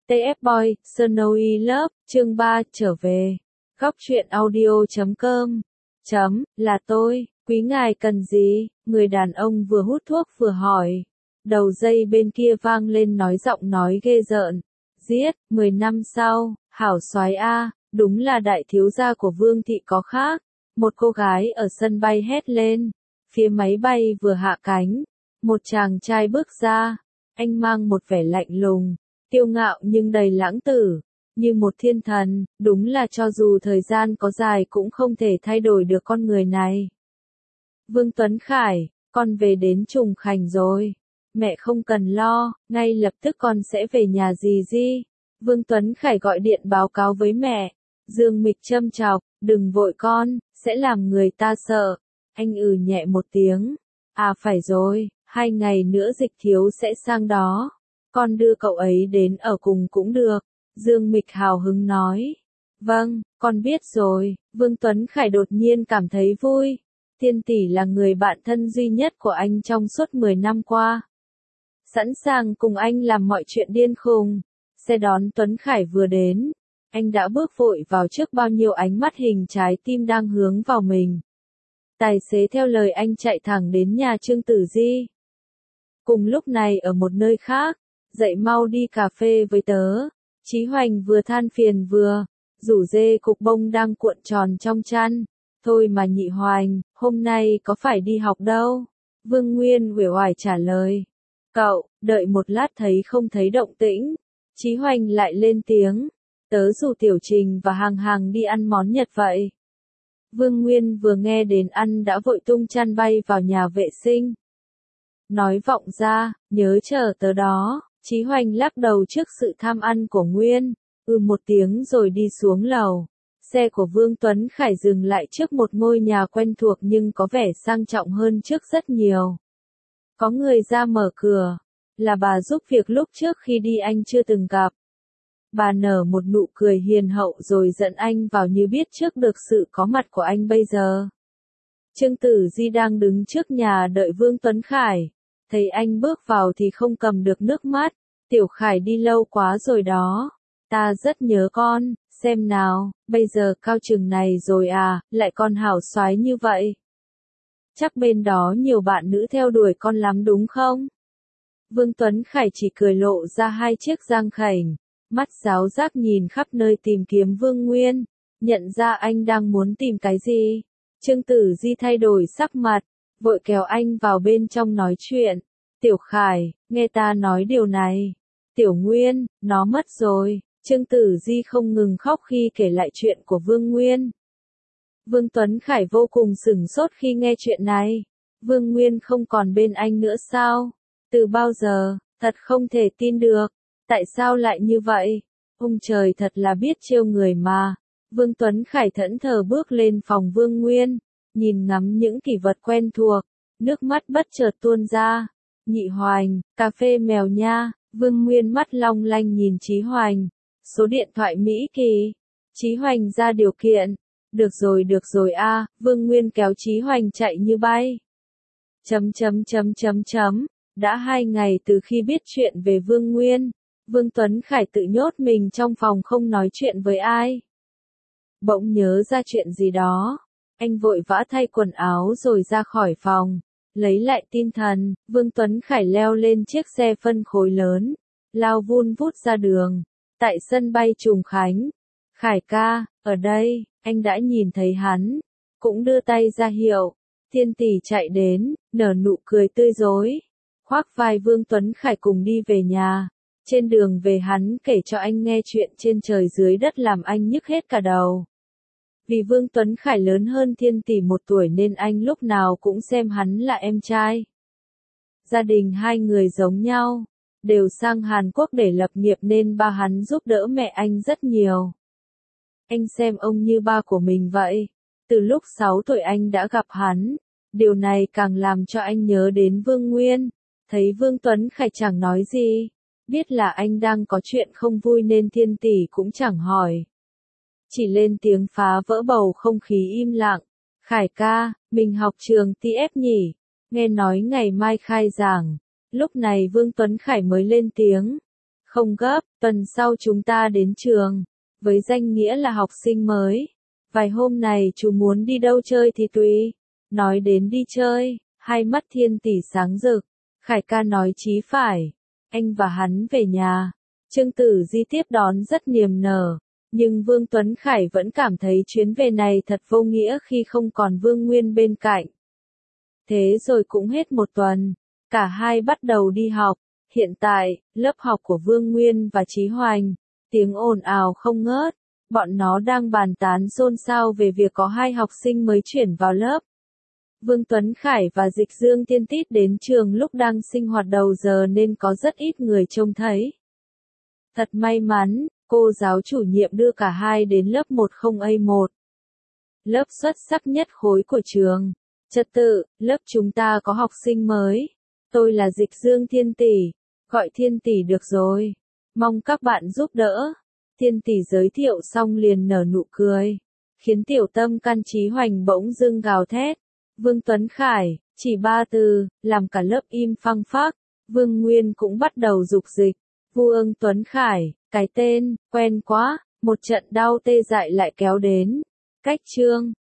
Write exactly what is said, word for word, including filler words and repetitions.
tê ép Boy, Snowy Love, chương ba, trở về. Góc truyện audio chấm com. Chấm, là tôi, quý ngài cần gì? Người đàn ông vừa hút thuốc vừa hỏi. Đầu dây bên kia vang lên nói giọng nói ghê rợn. Giết, mười năm sau, hảo soái a, đúng là đại thiếu gia của Vương thị có khác. Một cô gái ở sân bay hét lên. Phía máy bay vừa hạ cánh, một chàng trai bước ra. Anh mang một vẻ lạnh lùng, kiêu ngạo nhưng đầy lãng tử, như một thiên thần, đúng là cho dù thời gian có dài cũng không thể thay đổi được con người này. Vương Tuấn Khải, con về đến Trùng Khánh rồi. Mẹ không cần lo, ngay lập tức con sẽ về nhà dì Di. Vương Tuấn Khải gọi điện báo cáo với mẹ. Dương Mịch châm chọc, đừng vội con, sẽ làm người ta sợ. Anh ừ nhẹ một tiếng. À phải rồi, hai ngày nữa Dịch thiếu sẽ sang đó. Con đưa cậu ấy đến ở cùng cũng được. Dương Mịch hào hứng nói. Vâng, con biết rồi. Vương Tuấn Khải đột nhiên cảm thấy vui. Thiên tỷ là người bạn thân duy nhất của anh trong suốt mười năm qua. Sẵn sàng cùng anh làm mọi chuyện điên khùng. Xe đón Tuấn Khải vừa đến. Anh đã bước vội vào trước bao nhiêu ánh mắt hình trái tim đang hướng vào mình. Tài xế theo lời anh chạy thẳng đến nhà Trương Tử Di. Cùng lúc này ở một nơi khác, dậy mau đi cà phê với tớ. Chí Hoành vừa than phiền vừa, rủ dê cục bông đang cuộn tròn trong chăn. Thôi mà nhị Hoành, hôm nay có phải đi học đâu? Vương Nguyên uể oải trả lời. Cậu, đợi một lát thấy không thấy động tĩnh. Chí Hoành lại lên tiếng. Tớ rủ Tiểu Trình và Hàng Hàng đi ăn món Nhật vậy. Vương Nguyên vừa nghe đến ăn đã vội tung chăn bay vào nhà vệ sinh. Nói vọng ra, nhớ chờ tớ đó. Chí Hoành lắc đầu trước sự tham ăn của Nguyên, ừ một tiếng rồi đi xuống lầu. Xe của Vương Tuấn Khải dừng lại trước một ngôi nhà quen thuộc nhưng có vẻ sang trọng hơn trước rất nhiều. Có người ra mở cửa, là bà giúp việc lúc trước khi đi anh chưa từng gặp. Bà nở một nụ cười hiền hậu rồi dẫn anh vào như biết trước được sự có mặt của anh bây giờ. Trương Tử Di đang đứng trước nhà đợi Vương Tuấn Khải. Thấy anh bước vào thì không cầm được nước mắt. Tiểu Khải đi lâu quá rồi đó. Ta rất nhớ con, xem nào, bây giờ cao chừng này rồi à, lại còn hảo soái như vậy. Chắc bên đó nhiều bạn nữ theo đuổi con lắm đúng không? Vương Tuấn Khải chỉ cười lộ ra hai chiếc răng khểnh, mắt giáo giác nhìn khắp nơi tìm kiếm Vương Nguyên, nhận ra anh đang muốn tìm cái gì. Trương Tử Di thay đổi sắc mặt, vội kéo anh vào bên trong nói chuyện. Tiểu Khải, nghe ta nói điều này. Tiểu Nguyên, nó mất rồi. Trương Tử Di không ngừng khóc khi kể lại chuyện của Vương Nguyên. Vương Tuấn Khải vô cùng sửng sốt khi nghe chuyện này. Vương Nguyên không còn bên anh nữa sao? Từ bao giờ? Thật không thể tin được. Tại sao lại như vậy? Ông trời thật là biết trêu người mà. Vương Tuấn Khải thẫn thờ bước lên phòng Vương Nguyên, nhìn ngắm những kỷ vật quen thuộc, nước mắt bất chợt tuôn ra. Nhị Hoành, cà phê mèo nha. Vương Nguyên mắt long lanh nhìn Chí Hoành. Số điện thoại Mỹ Kỳ. Chí Hoành ra điều kiện. Được rồi được rồi a. Vương Nguyên kéo Chí Hoành chạy như bay. Chấm chấm chấm chấm chấm. Đã hai ngày từ khi biết chuyện về Vương Nguyên, Vương Tuấn Khải tự nhốt mình trong phòng không nói chuyện với ai. Bỗng nhớ ra chuyện gì đó. Anh vội vã thay quần áo rồi ra khỏi phòng. Lấy lại tinh thần, Vương Tuấn Khải leo lên chiếc xe phân khối lớn, lao vun vút ra đường. Tại sân bay Trùng Khánh, Khải ca, ở đây, anh đã nhìn thấy hắn, cũng đưa tay ra hiệu. Thiên tỷ chạy đến, nở nụ cười tươi rói, khoác vai Vương Tuấn Khải cùng đi về nhà. Trên đường về hắn kể cho anh nghe chuyện trên trời dưới đất làm anh nhức hết cả đầu. Vì Vương Tuấn Khải lớn hơn Thiên tỷ một tuổi nên anh lúc nào cũng xem hắn là em trai. Gia đình hai người giống nhau, đều sang Hàn Quốc để lập nghiệp nên ba hắn giúp đỡ mẹ anh rất nhiều. Anh xem ông như ba của mình vậy. Từ lúc sáu tuổi anh đã gặp hắn, điều này càng làm cho anh nhớ đến Vương Nguyên. Thấy Vương Tuấn Khải chẳng nói gì, biết là anh đang có chuyện không vui nên Thiên tỷ cũng chẳng hỏi. Chỉ lên tiếng phá vỡ bầu không khí im lặng. Khải ca, mình học trường tê ép nhỉ? Nghe nói ngày mai khai giảng. Lúc này Vương Tuấn Khải mới lên tiếng. Không gấp, tuần sau chúng ta đến trường. Với danh nghĩa là học sinh mới. Vài hôm này chú muốn đi đâu chơi thì tùy. Nói đến đi chơi, hai mắt Thiên Tỷ sáng rực. Khải ca nói chí phải. Anh và hắn về nhà. Trương Tử Di tiếp đón rất niềm nở. Nhưng Vương Tuấn Khải vẫn cảm thấy chuyến về này thật vô nghĩa khi không còn Vương Nguyên bên cạnh. Thế rồi cũng hết một tuần. Cả hai bắt đầu đi học. Hiện tại, lớp học của Vương Nguyên và Chí Hoành, tiếng ồn ào không ngớt. Bọn nó đang bàn tán xôn xao về việc có hai học sinh mới chuyển vào lớp. Vương Tuấn Khải và Dịch Dương Tiên Tít đến trường lúc đang sinh hoạt đầu giờ nên có rất ít người trông thấy. Thật may mắn, cô giáo chủ nhiệm đưa cả hai đến lớp một không A một. Lớp xuất sắc nhất khối của trường. Trật tự, lớp chúng ta có học sinh mới. Tôi là Dịch Dương Thiên Tỷ. Gọi Thiên Tỷ được rồi. Mong các bạn giúp đỡ. Thiên Tỷ giới thiệu xong liền nở nụ cười. Khiến tiểu tâm can Chí Hoành bỗng dưng gào thét. Vương Tuấn Khải, chỉ ba từ, làm cả lớp im phăng phắc. Vương Nguyên cũng bắt đầu dục dịch. Vương Tuấn Khải, cái tên, quen quá. Một trận đau tê dại lại kéo đến. Cách chương.